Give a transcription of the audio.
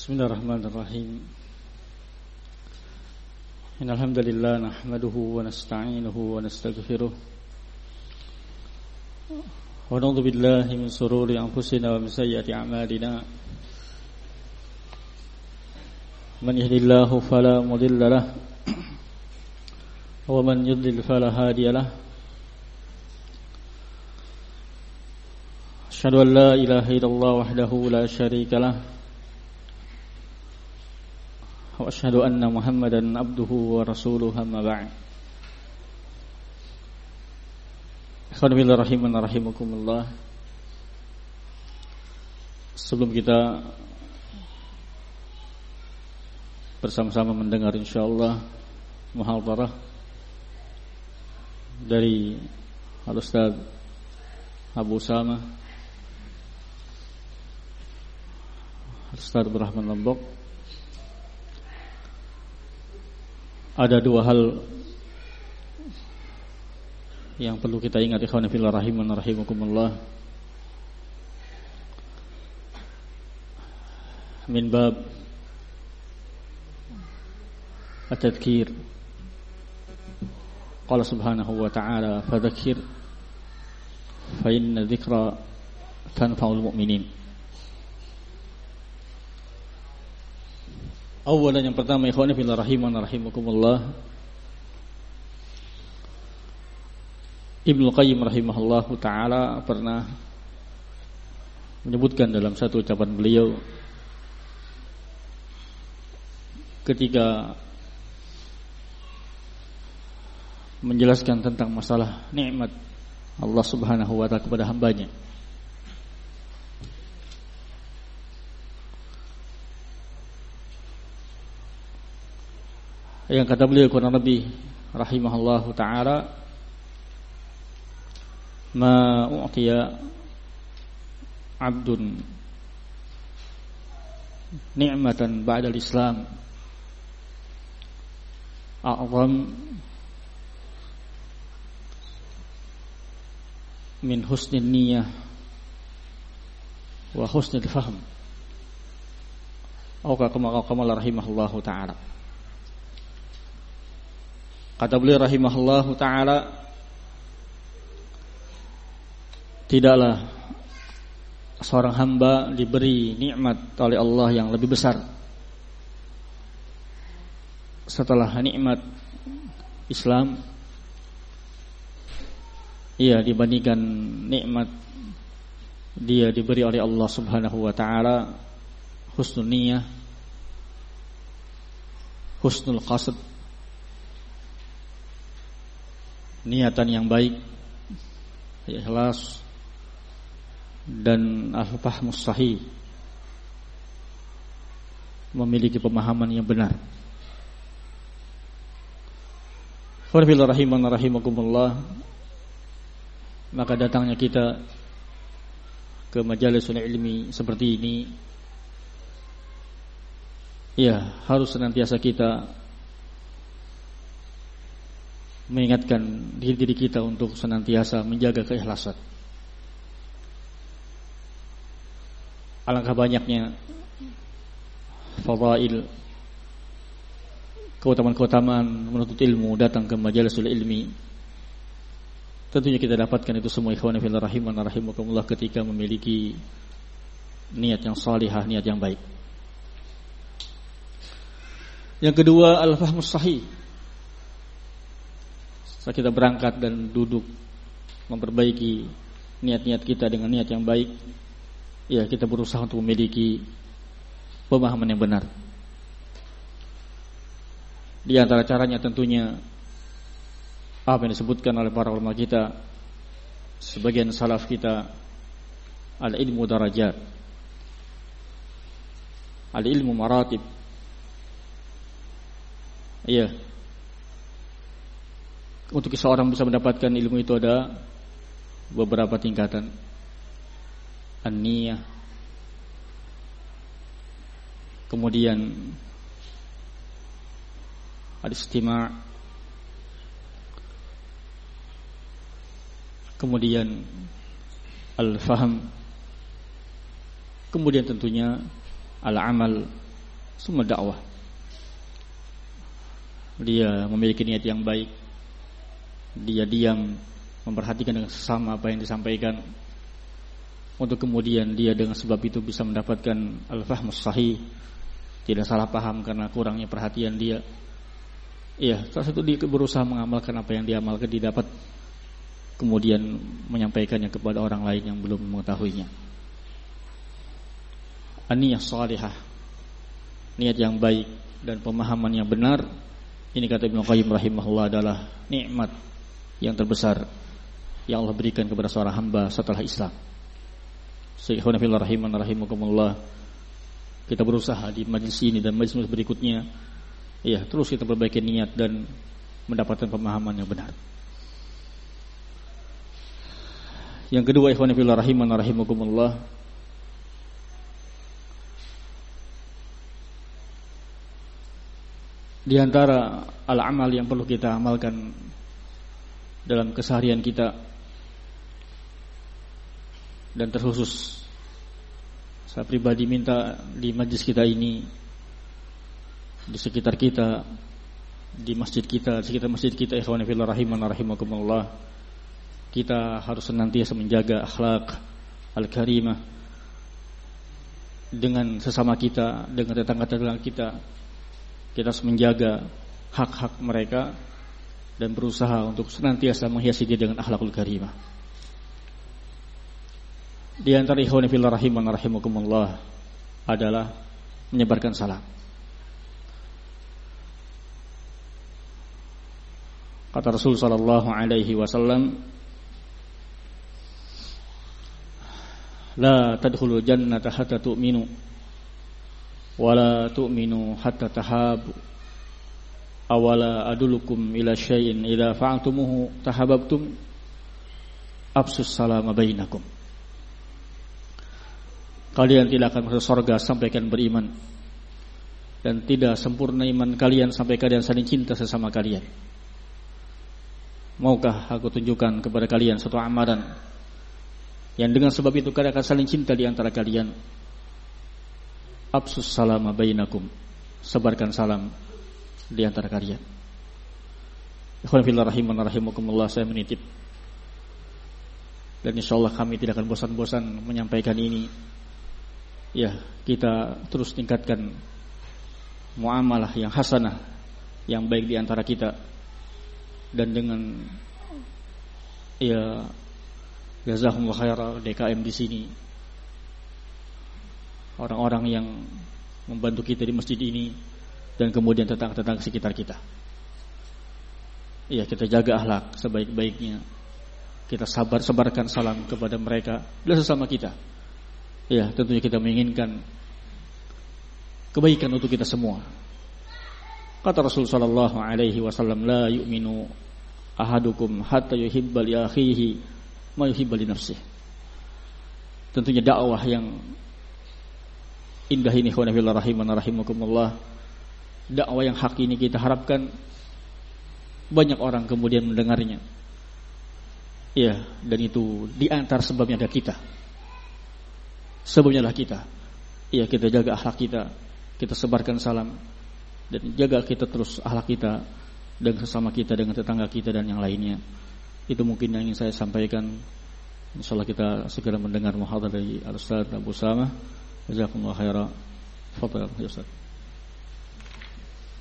Bismillahirrahmanirrahim. Innal hamdalillah nahmaduhu wa nasta'inuhu wa nastaghfiruh. Wa na'udzu billahi min shururi anfusina wa min sayyiati a'malina. Man yahdihillahu fala mudilla lahu wa man yudlil fala hadiya lahu. Asyhadu an la ilaha illallah wahdahu la syarika lahu wa asyhadu anna Muhammadan abduhu wa rasuluhu amma ba'd. Alhamdulillah rahiman rahimakumullah. Sebelum kita bersama-sama mendengar insyaallah muhadharah dari Al-Ustaz Abu Usama Ustaz Rahman Lombok, ada dua hal yang perlu kita ingat, ikhwan fillah rahiman rahimakumullah, min bab at-tadhkir. Qala subhanahu wa ta'ala fadzakkir fa inna dzikra tanfa'ul mu'minin. Awalan, yang pertama, ikhwan fillah rahiman rahimakumullah, Ibnu Qayyim rahimahullahu ta'ala pernah menyebutkan dalam satu ucapan beliau ketika menjelaskan tentang masalah nikmat Allah subhanahu wa ta'ala kepada hambanya. Yang kata beliau, kurang lebih rahimahullahu ta'ala, ma u'tiya abdun ni'matan ba'da al-islam a'zam min husnil niyah wa husnil fahm. Kama rahimahullahu ta'ala. Kata beliau rahimahullahu ta'ala, tidaklah seorang hamba diberi nikmat oleh Allah yang lebih besar setelah nikmat Islam, dibandingkan nikmat dia diberi oleh Allah subhanahu wa ta'ala husnul niyah, husnul qasd, niatan yang baik, ikhlas, dan al-fahmus sahih, memiliki pemahaman yang benar. Qul rahiman rahimakumullah. Maka datangnya kita ke majalisul ilmi seperti ini, harus senantiasa kita mengingatkan diri kita untuk senantiasa menjaga keikhlasan. Alangkah banyaknya fadail, keutamaan-keutamaan menuntut ilmu, datang ke majalisul ilmi. Tentunya kita dapatkan itu semua, ikhwan fillah rahiman rahimakumullah, ketika memiliki niat yang salihah, niat yang baik. Yang kedua, al-fahmus sahih. Setelah kita berangkat dan duduk memperbaiki niat-niat kita dengan niat yang baik, kita berusaha untuk memiliki pemahaman yang benar. Di antara caranya tentunya apa yang disebutkan oleh para ulama kita, sebagian salaf kita, al-ilmu darajat, al-ilmu maratib. Untuk seseorang bisa mendapatkan ilmu itu ada beberapa tingkatan. An-niyah, kemudian al-istima', kemudian al-fahm, kemudian tentunya al-amal semua dakwah. Dia memiliki niat yang baik, dia diam memperhatikan dengan sesama apa yang disampaikan, untuk kemudian dia dengan sebab itu bisa mendapatkan al-fahmus sahih, tidak salah paham karena kurangnya perhatian dia. Iya, salah satu dia berusaha mengamalkan apa yang dia amalkan, didapat kemudian menyampaikannya kepada orang lain yang belum mengetahuinya. An-niyah salihah, niat yang baik dan pemahaman yang benar, ini kata Ibnu Qayyim rahimahullah adalah nikmat yang terbesar yang Allah berikan kepada seorang hamba setelah Islam. Syekhuna fillah rahimakumullah, kita berusaha di majlis ini dan majlis berikutnya, ya, terus kita perbaiki niat dan mendapatkan pemahaman yang benar. Yang kedua, ikhwan fillah rahimakumullah, di antara al-amal yang perlu kita amalkan dalam keseharian kita, dan terkhusus saya pribadi minta di majlis kita ini, di sekitar kita, di masjid kita, di sekitar masjid kita, ikhwan fillah rahimakumullah, kita harus senantiasa menjaga akhlak al-karimah dengan sesama kita, dengan tetangga-tetangga kita. Kita harus menjaga hak-hak mereka dan berusaha untuk senantiasa menghiasi dia dengan akhlakul karimah. Di antara ikhwan fillah rahimakumullah adalah menyebarkan salam. Kata Rasul sallallahu alaihi wasallam, la tadkhulul jannata hatta tu'minu wa la tu'minu hatta tahabu, awala adulukum ila syai'in idza fa'altumuhu tahabbtum, absus salama bainakum. Kalian tidak akan masuk surga sampai kalian beriman, dan tidak sempurna iman kalian sampai kalian saling cinta sesama kalian. Maukah aku tunjukkan kepada kalian suatu amalan yang dengan sebab itu kalian akan saling cinta di antara kalian? Absus salama bainakum, sebarkan salam di antara kalian. Ikhwan fillah rahimakumullah, saya menitip, dan insyaallah kami tidak akan bosan-bosan menyampaikan ini. Ya, kita terus tingkatkan muamalah yang hasanah, yang baik di antara kita, dan dengan ya jazakumullah khairan DKM di sini, orang-orang yang membantu kita di masjid ini, dan kemudian tetangga-tetangga sekitar kita. Ya, kita jaga akhlak sebaik-baiknya. Kita sebarkan salam kepada mereka dan sesama kita. Ya, tentunya kita menginginkan kebaikan untuk kita semua. Kata Rasul sallallahu alaihi wasallam, la yu'minu ahadukum hatta yuhibba li akhihi ma yuhibba li nafsihi. Tentunya dakwah yang indah ini, ikhwan fillah rahimakumullah, dakwah yang hak ini kita harapkan banyak orang kemudian mendengarnya. Ya, dan itu di antara sebabnya ada kita. Sebabnya adalah kita. Ya, kita jaga akhlak kita sebarkan salam, dan jaga kita terus akhlak kita dengan sesama kita, dengan tetangga kita dan yang lainnya. Itu mungkin yang ingin saya sampaikan. Insyaallah kita segera mendengar muhadharah dari Al-Ustaz Abu Samah. Jazakumullah khairan. Fadhal ya Ustaz.